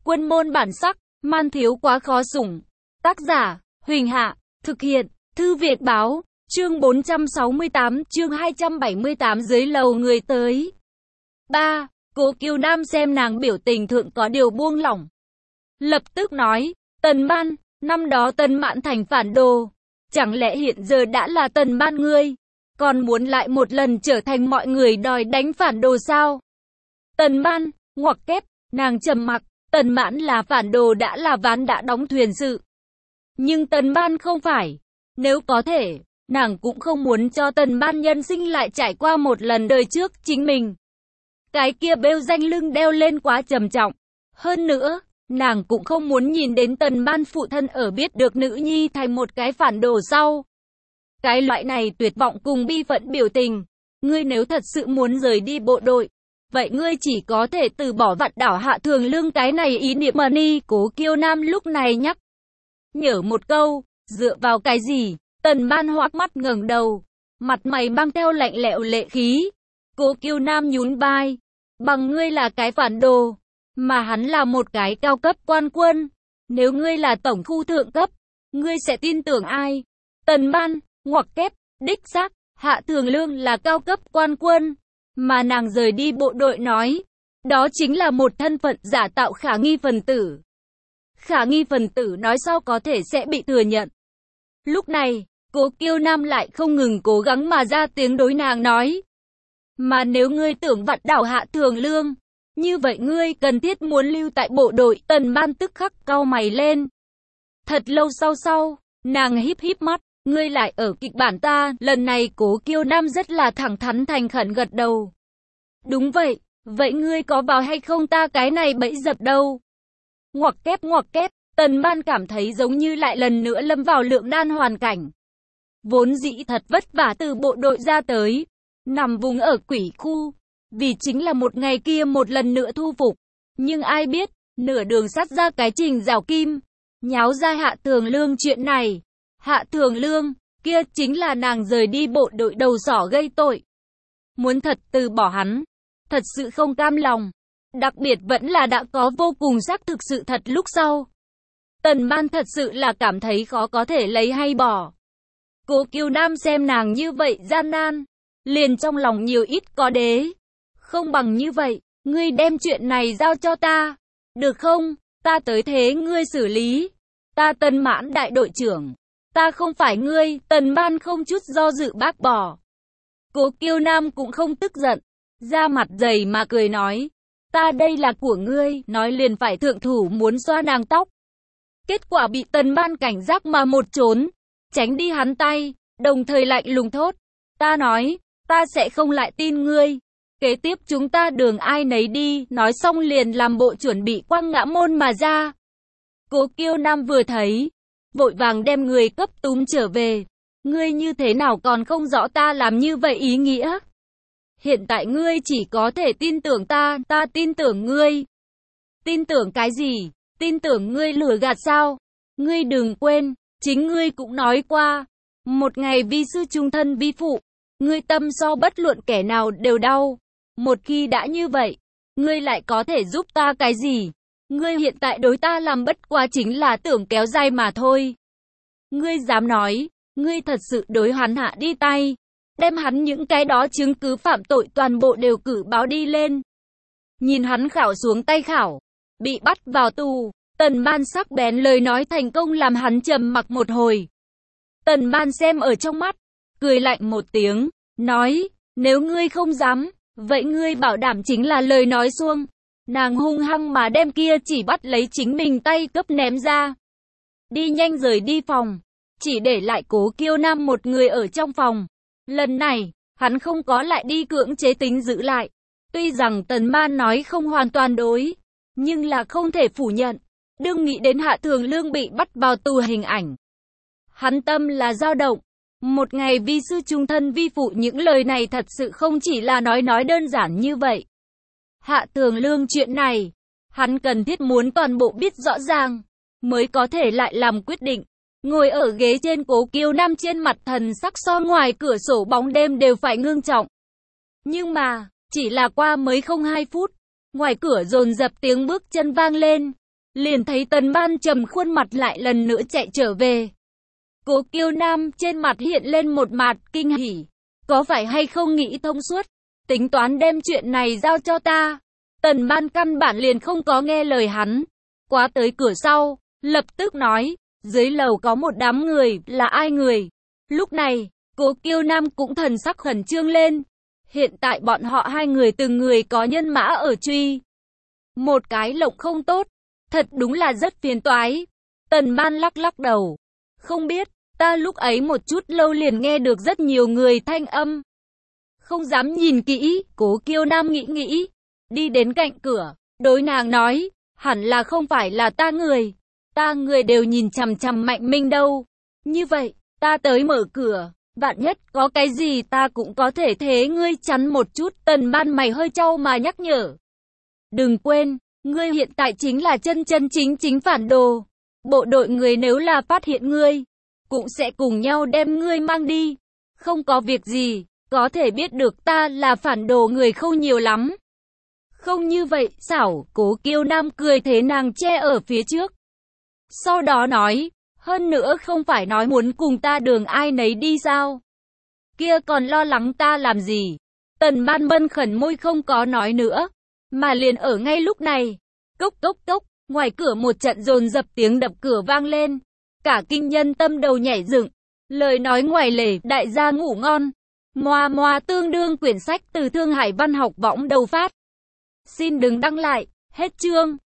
Quân môn bản sắc, man thiếu quá khó sủng. Tác giả, Huỳnh Hạ, thực hiện, Thư Việt Báo, chương 468, chương 278 dưới lầu người tới. 3. Cố Kiều Nam xem nàng biểu tình thượng có điều buông lỏng. Lập tức nói, Tần Ban, năm đó Tần Mạn thành phản đồ. Chẳng lẽ hiện giờ đã là Tần Ban ngươi, còn muốn lại một lần trở thành mọi người đòi đánh phản đồ sao? Tần Ban, ngoặc kép, nàng trầm mặc, Tần Mạn là phản đồ đã là ván đã đóng thuyền sự. Nhưng Tần Ban không phải. Nếu có thể, nàng cũng không muốn cho Tần Ban nhân sinh lại trải qua một lần đời trước chính mình. Cái kia bêu danh lưng đeo lên quá trầm trọng. Hơn nữa, nàng cũng không muốn nhìn đến Tần Ban phụ thân ở biết được nữ nhi thành một cái phản đồ sau. Cái loại này tuyệt vọng cùng bi phẫn biểu tình. Ngươi nếu thật sự muốn rời đi bộ đội, vậy ngươi chỉ có thể từ bỏ vặn đảo Hạ Thường Lương cái này ý niệm mà ni. Cố Kiều Nam lúc này nhắc nhở một câu, dựa vào cái gì? Tần Ban hoắc mắt ngẩng đầu, mặt mày mang theo lạnh lẽo lệ khí. Cố Kiều Nam nhún vai, bằng ngươi là cái phản đồ, mà hắn là một cái cao cấp quan quân. Nếu ngươi là tổng khu thượng cấp, ngươi sẽ tin tưởng ai? Tần Ban, ngoặc kép, đích xác, Hạ Thường Lương là cao cấp quan quân, mà nàng rời đi bộ đội nói, đó chính là một thân phận giả tạo khả nghi phần tử. Khả nghi phần tử nói sao có thể sẽ bị thừa nhận. Lúc này, Cố Kiều Nam lại không ngừng cố gắng mà ra tiếng đối nàng nói. Mà nếu ngươi tưởng vặn đảo Hạ Thường Lương, như vậy ngươi cần thiết muốn lưu tại bộ đội. Tần Ban tức khắc cau mày lên. Thật lâu sau, nàng híp híp mắt, ngươi lại ở kịch bản ta. Lần này Cố Kiều Nam rất là thẳng thắn thành khẩn gật đầu. Đúng vậy, vậy ngươi có vào hay không ta cái này bẫy dập đâu? Ngoặc kép, Tần Ban cảm thấy giống như lại lần nữa lâm vào lượng đan hoàn cảnh. Vốn dĩ thật vất vả từ bộ đội ra tới, nằm vùng ở quỷ khu, vì chính là một ngày kia một lần nữa thu phục. Nhưng ai biết, nửa đường sát ra cái Trình Giảo Kim, nháo ra Hạ Thường Lương chuyện này. Hạ Thường Lương, kia chính là nàng rời đi bộ đội đầu sỏ gây tội. Muốn thật từ bỏ hắn, thật sự không cam lòng. Đặc biệt vẫn là đã có vô cùng xác thực sự thật lúc sau. Tần Ban thật sự là cảm thấy khó có thể lấy hay bỏ. Cố Kiều Nam xem nàng như vậy gian nan, liền trong lòng nhiều ít có đế. Không bằng như vậy, ngươi đem chuyện này giao cho ta, được không? Ta tới thế ngươi xử lý. Ta Tần Mãn đại đội trưởng, ta không phải ngươi. Tần Ban không chút do dự bác bỏ. Cố Kiều Nam cũng không tức giận, da mặt dày mà cười nói, ta đây là của ngươi, nói liền phải thượng thủ muốn xoa nàng tóc. Kết quả bị Tần Ban cảnh giác mà một trốn, tránh đi hắn tay, đồng thời lạnh lùng thốt, ta nói, ta sẽ không lại tin ngươi. Kế tiếp chúng ta đường ai nấy đi, nói xong liền làm bộ chuẩn bị quăng ngã môn mà ra. Cố Kiều Nam vừa thấy, vội vàng đem người cấp túm trở về. Ngươi như thế nào còn không rõ ta làm như vậy ý nghĩa? Hiện tại ngươi chỉ có thể tin tưởng ta tin tưởng ngươi. Tin tưởng cái gì? Tin tưởng ngươi lừa gạt sao? Ngươi đừng quên, chính ngươi cũng nói qua, một ngày vi sư trung thân vi phụ, ngươi tâm so bất luận kẻ nào đều đau. Một khi đã như vậy, ngươi lại có thể giúp ta cái gì? Ngươi hiện tại đối ta làm bất quá chính là tưởng kéo dài mà thôi. Ngươi dám nói, ngươi thật sự đối hắn hạ đi tay, đem hắn những cái đó chứng cứ phạm tội toàn bộ đều cử báo đi lên. Nhìn hắn khảo xuống tay khảo, bị bắt vào tù. Tần Ban sắc bén lời nói thành công làm hắn trầm mặc một hồi. Tần Ban xem ở trong mắt, cười lạnh một tiếng, nói, nếu ngươi không dám, vậy ngươi bảo đảm chính là lời nói suông. Nàng hung hăng mà đem kia chỉ bắt lấy chính mình tay cấp ném ra. Đi nhanh rời đi phòng, chỉ để lại Cố Kiều Nam một người ở trong phòng. Lần này, hắn không có lại đi cưỡng chế tính giữ lại. Tuy rằng Tần Ban nói không hoàn toàn đối, nhưng là không thể phủ nhận. Đừng nghĩ đến Hạ Thường Lương bị bắt vào tù hình ảnh. Hắn tâm là dao động. Một ngày vi sư trung thân vi phụ, những lời này thật sự không chỉ là nói đơn giản như vậy. Hạ Thường Lương chuyện này, hắn cần thiết muốn toàn bộ biết rõ ràng, mới có thể lại làm quyết định. Ngồi ở ghế trên, Cố Kiều Nam trên mặt thần sắc so ngoài cửa sổ bóng đêm đều phải ngưng trọng. Nhưng mà, chỉ là qua mới không 2 phút, ngoài cửa dồn dập tiếng bước chân vang lên. liền thấy Tần Ban trầm khuôn mặt lại lần nữa chạy trở về. Cố Kiêu Nam trên mặt hiện lên một mặt kinh hỉ. Có phải hay không nghĩ thông suốt, tính toán đem chuyện này giao cho ta. Tần Ban căn bản liền không có nghe lời hắn. Quá tới cửa sau, lập tức nói, dưới lầu có một đám người, là ai người? Lúc này, Cố Kiêu Nam cũng thần sắc khẩn trương lên. Hiện tại bọn họ hai người từng người có nhân mã ở truy. Một cái lộng không tốt, thật đúng là rất phiền toái. Tần Ban lắc lắc đầu. Không biết, ta lúc ấy một chút lâu liền nghe được rất nhiều người thanh âm. Không dám nhìn kỹ, Cố Kiêu Nam nghĩ. Đi đến cạnh cửa, đối nàng nói, hẳn là không phải là ta người đều nhìn chằm chằm Mạnh Minh đâu. Như vậy, ta tới mở cửa, vạn nhất có cái gì ta cũng có thể thế ngươi chắn một chút. Tần Ban mày hơi trao mà nhắc nhở. Đừng quên, ngươi hiện tại chính là chân chính phản đồ. Bộ đội người nếu là phát hiện ngươi, cũng sẽ cùng nhau đem ngươi mang đi. Không có việc gì, có thể biết được ta là phản đồ người không nhiều lắm. Không như vậy, xảo, Cố Kiêu Nam cười thế nàng che ở phía trước. Sau đó nói, hơn nữa không phải nói muốn cùng ta đường ai nấy đi sao? Kia còn lo lắng ta làm gì? Tần Ban bân khẩn môi không có nói nữa, mà liền ở ngay lúc này. Cốc cốc cốc, ngoài cửa một trận dồn dập tiếng đập cửa vang lên. Cả kinh nhân tâm đầu nhảy dựng. Lời nói ngoài lề, đại gia ngủ ngon. Moa moa tương đương quyển sách từ Thương Hải Văn học võng đầu phát. Xin đừng đăng lại, hết chương.